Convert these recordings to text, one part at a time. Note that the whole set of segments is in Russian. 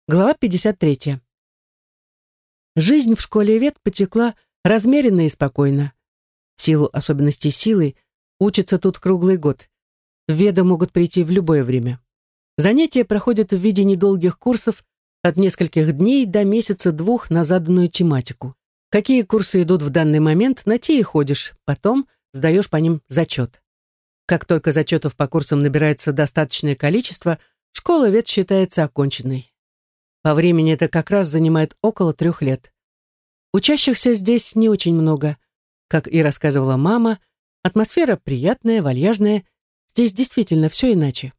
Глава 53. Жизнь в школе вет потекла размеренно и спокойно. В силу особенностей силы учатся тут круглый год. В веды могут прийти в любое время. Занятия проходят в виде недолгих курсов от нескольких дней до месяца-двух на заданную тематику. Какие курсы идут в данный момент, на те и ходишь, потом сдаешь по ним зачет. Как только зачетов по курсам набирается достаточное количество, школа вет считается оконченной. По времени это как раз занимает около 3 лет. Учащихся здесь не очень много. Как и рассказывала мама, атмосфера приятная, вальяжная. Здесь действительно все иначе.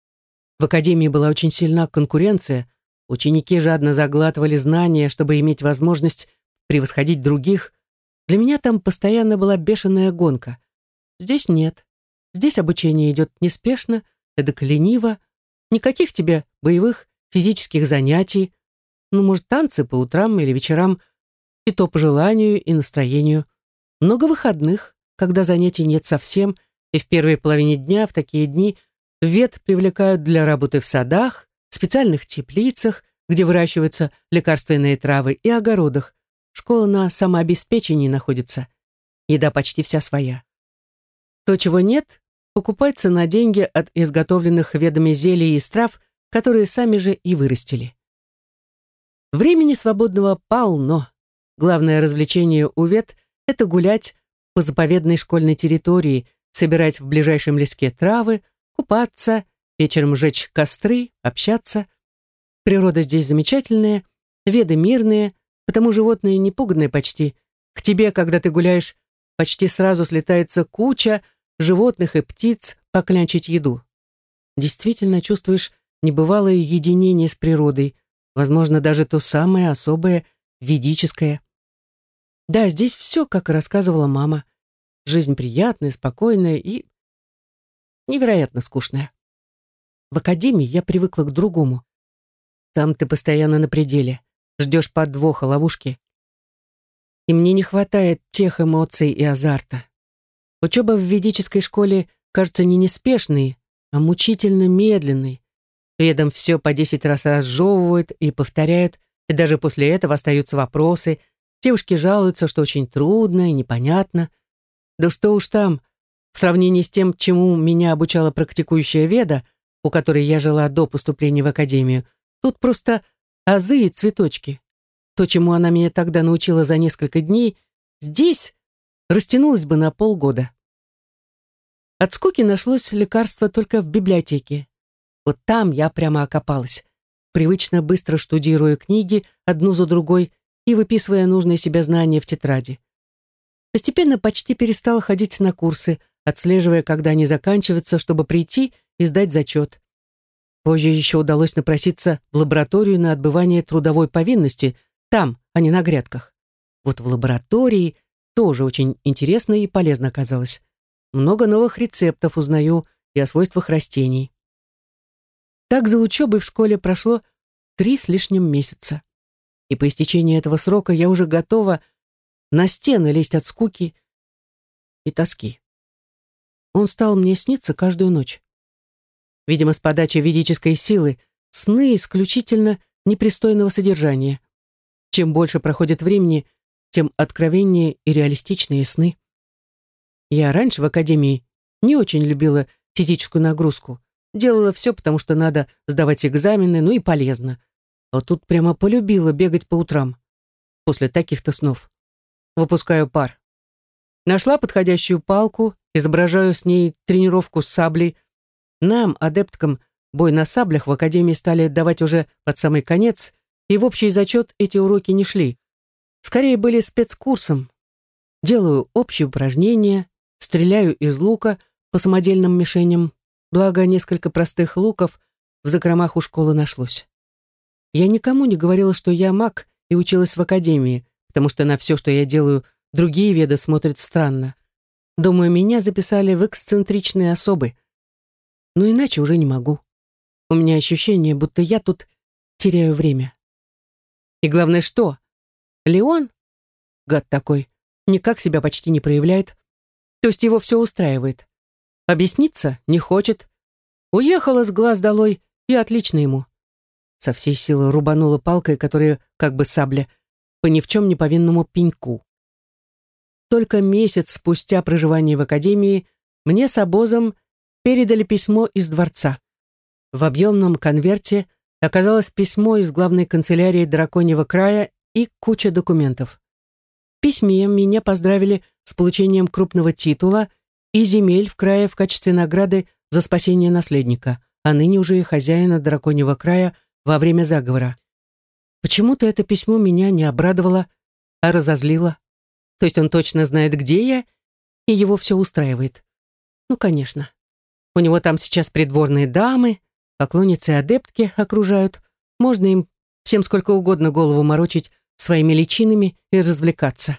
В академии была очень сильна конкуренция. Ученики жадно заглатывали знания, чтобы иметь возможность превосходить других. Для меня там постоянно была бешеная гонка. Здесь нет. Здесь обучение идет неспешно, эдак лениво. Никаких тебе боевых физических занятий, может, танцы по утрам или вечерам, и то по желанию и настроению. Много выходных, когда занятий нет совсем, и в первой половине дня в такие дни вет привлекают для работы в садах, специальных теплицах, где выращиваются лекарственные травы, и огородах. Школа на самообеспечении находится. Еда почти вся своя. То, чего нет, покупается на деньги от изготовленных ведами зелий и трав, которые сами же и вырастили. Времени свободного полно. Главное развлечение у вет — это гулять по заповедной школьной территории, собирать в ближайшем леске травы, купаться, вечером жечь костры, общаться. Природа здесь замечательная, веды мирные, потому животные непуганные почти. К тебе, когда ты гуляешь, почти сразу слетается куча животных и птиц поклянчить еду. Действительно чувствуешь небывалое единение с природой, возможно, даже то самое особое, ведическое. Да, здесь все, как и рассказывала мама. Жизнь приятная, спокойная и невероятно скучная. В академии я привыкла к другому. Там ты постоянно на пределе, ждешь подвоха, ловушки. И мне не хватает тех эмоций и азарта. Учеба в ведической школе кажется не неспешной, а мучительно медленной. Ведом все по 10 раз разжевывают и повторяют, и даже после этого остаются вопросы. Девушки жалуются, что очень трудно и непонятно. Да что уж там, в сравнении с тем, чему меня обучала практикующая веда, у которой я жила до поступления в академию, тут просто азы и цветочки. То, чему она меня тогда научила за несколько дней, здесь растянулось бы на полгода. От скуки нашлось лекарство только в библиотеке. Вот там я прямо окопалась, привычно быстро штудируя книги одну за другой и выписывая нужные себе знания в тетради. Постепенно почти перестала ходить на курсы, отслеживая, когда они заканчиваются, чтобы прийти и сдать зачет. Позже еще удалось напроситься в лабораторию на отбывание трудовой повинности, там, а не на грядках. Вот в лаборатории тоже очень интересно и полезно оказалось. Много новых рецептов узнаю и о свойствах растений. Так за учебой в школе прошло 3 с лишним месяца. И по истечении этого срока я уже готова на стены лезть от скуки и тоски. Он стал мне сниться каждую ночь. Видимо, с подачи ведической силы сны исключительно непристойного содержания. Чем больше проходит времени, тем откровеннее и реалистичнее сны. Я раньше в академии не очень любила физическую нагрузку. Делала все, потому что надо сдавать экзамены, и полезно. А вот тут прямо полюбила бегать по утрам. После таких-то снов. Выпускаю пар. Нашла подходящую палку, изображаю с ней тренировку с саблей. Нам, адепткам, бой на саблях в академии стали давать уже под самый конец, и в общий зачет эти уроки не шли. Скорее были спецкурсом. Делаю общие упражнения, стреляю из лука по самодельным мишеням, благо несколько простых луков в закромах у школы нашлось. Я никому не говорила, что я маг и училась в академии, потому что на все, что я делаю, другие веды смотрят странно. Думаю, меня записали в эксцентричные особы. Но иначе уже не могу. У меня ощущение, будто я тут теряю время. И главное, что? Леон, гад такой, никак себя почти не проявляет. То есть его все устраивает. Объясниться не хочет. Уехала с глаз долой, и отлично ему. со всей силы рубанула палкой, которая, как бы сабля, по ни в чем не повинному пеньку. Только месяц спустя проживания в академии мне с обозом передали письмо из дворца. В объемном конверте оказалось письмо из главной канцелярии Драконьего края и куча документов. В письме меня поздравили с получением крупного титула и земель в крае в качестве награды за спасение наследника, а ныне уже и хозяина Драконьего края во время заговора. Почему-то это письмо меня не обрадовало, а разозлило. То есть он точно знает, где я, и его все устраивает. Ну, конечно. У него там сейчас придворные дамы, поклонницы и адептки окружают. Можно им всем сколько угодно голову морочить своими личинами и развлекаться.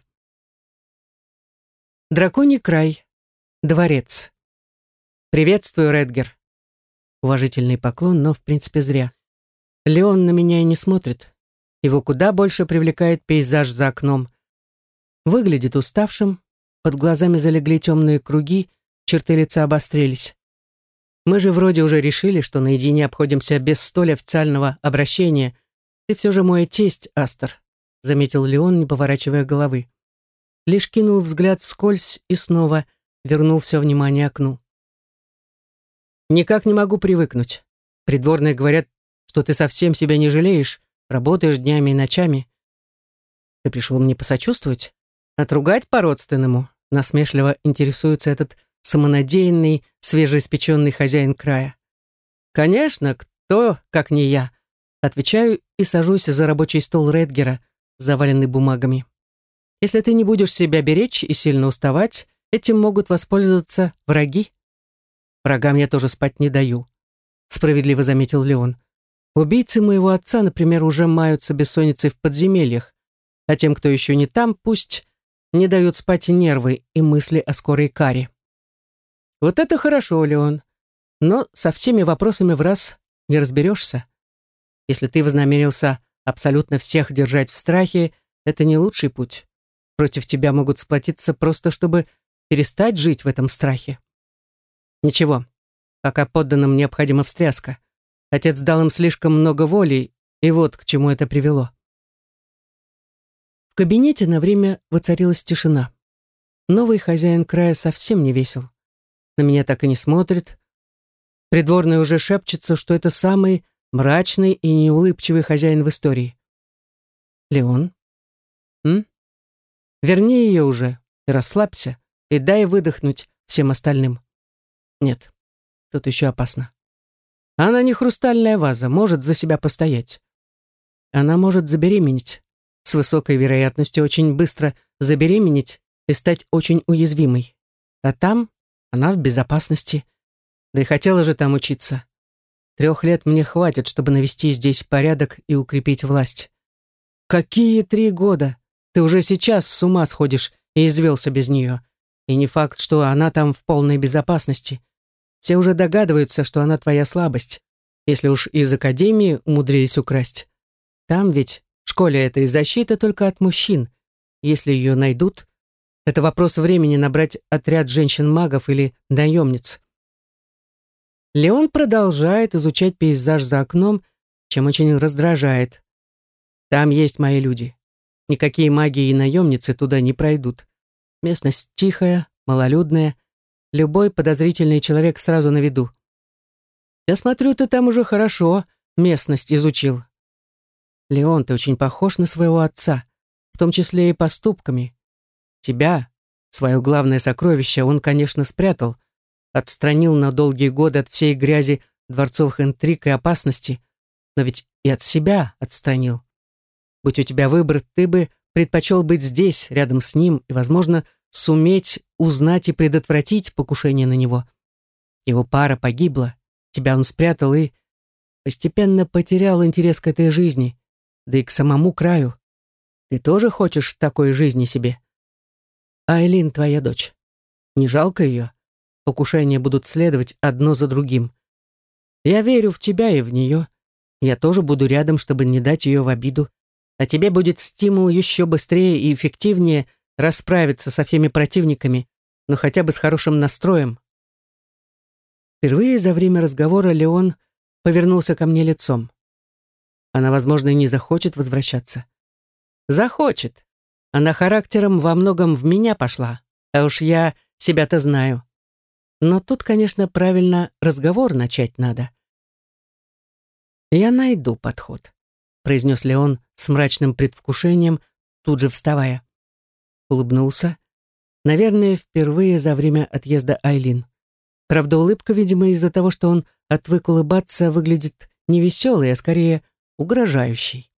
Драконий край. Дворец. «Приветствую, Редгер». Уважительный поклон, но в принципе зря. Леон на меня и не смотрит. Его куда больше привлекает пейзаж за окном. Выглядит уставшим, под глазами залегли темные круги, черты лица обострились. Мы же вроде уже решили, что наедине обходимся без столь официального обращения. Ты все же мой тесть, Астер, заметил Леон, не поворачивая головы. Лишь кинул взгляд вскользь и снова вернул все внимание к окну. Никак не могу привыкнуть. Придворные говорят, что ты совсем себя не жалеешь, работаешь днями и ночами. Ты пришел мне посочувствовать? Отругать по-родственному? Насмешливо интересуется этот самонадеянный, свежеиспеченный хозяин края. Конечно, кто, как не я. Отвечаю и сажусь за рабочий стол Редгера, заваленный бумагами. Если ты не будешь себя беречь и сильно уставать, этим могут воспользоваться враги. Врагам я тоже спать не даю, справедливо заметил Леон. Убийцы моего отца, например, уже маются бессонницей в подземельях, а тем, кто еще не там, пусть не дают спать и нервы, и мысли о скорой каре. Вот это хорошо, Леон, но со всеми вопросами в раз не разберешься. Если ты вознамерился абсолютно всех держать в страхе, это не лучший путь. Против тебя могут сплотиться просто, чтобы перестать жить в этом страхе. Ничего, пока подданным необходима встряска. Отец дал им слишком много воли, и вот к чему это привело. В кабинете на время воцарилась тишина. Новый хозяин края совсем не весел. На меня так и не смотрит. Придворный уже шепчется, что это самый мрачный и неулыбчивый хозяин в истории. Леон? Верни ее уже и расслабься, и дай выдохнуть всем остальным. Нет, тут еще опасно. Она не хрустальная ваза, может за себя постоять. Она может забеременеть, с высокой вероятностью очень быстро забеременеть и стать очень уязвимой. А там она в безопасности. Да и хотела же там учиться. 3 лет мне хватит, чтобы навести здесь порядок и укрепить власть. Какие 3 года? Ты уже сейчас с ума сходишь и извелся без нее. И не факт, что она там в полной безопасности. Все уже догадываются, что она твоя слабость, если уж из академии умудрились украсть. Там ведь в школе это и защита только от мужчин. Если ее найдут, это вопрос времени набрать отряд женщин-магов или наемниц. Леон продолжает изучать пейзаж за окном, чем очень раздражает. Там есть мои люди. Никакие маги и наемницы туда не пройдут. Местность тихая, малолюдная. Любой подозрительный человек сразу на виду. Я смотрю, ты там уже хорошо местность изучил. Леон, ты очень похож на своего отца, в том числе и поступками. Тебя, свое главное сокровище, он, конечно, спрятал, отстранил на долгие годы от всей грязи дворцовых интриг и опасностей, но ведь и от себя отстранил. Будь у тебя выбор, ты бы предпочел быть здесь, рядом с ним, и, возможно, суметь узнать и предотвратить покушение на него. Его пара погибла, тебя он спрятал и постепенно потерял интерес к этой жизни, да и к самому краю. Ты тоже хочешь такой жизни себе? Айлин твоя дочь. Не жалко ее? Покушения будут следовать одно за другим. Я верю в тебя и в нее. Я тоже буду рядом, чтобы не дать ее в обиду. А тебе будет стимул еще быстрее и эффективнее расправиться со всеми противниками, но хотя бы с хорошим настроем. Впервые за время разговора Леон повернулся ко мне лицом. Она, возможно, и не захочет возвращаться. Захочет. Она характером во многом в меня пошла, а уж я себя-то знаю. Но тут, конечно, правильно разговор начать надо. «Я найду подход», — произнес Леон с мрачным предвкушением, тут же вставая. Улыбнулся. Наверное, впервые за время отъезда Айлин. Правда, улыбка, видимо, из-за того, что он отвык улыбаться, выглядит не веселой, а скорее угрожающей.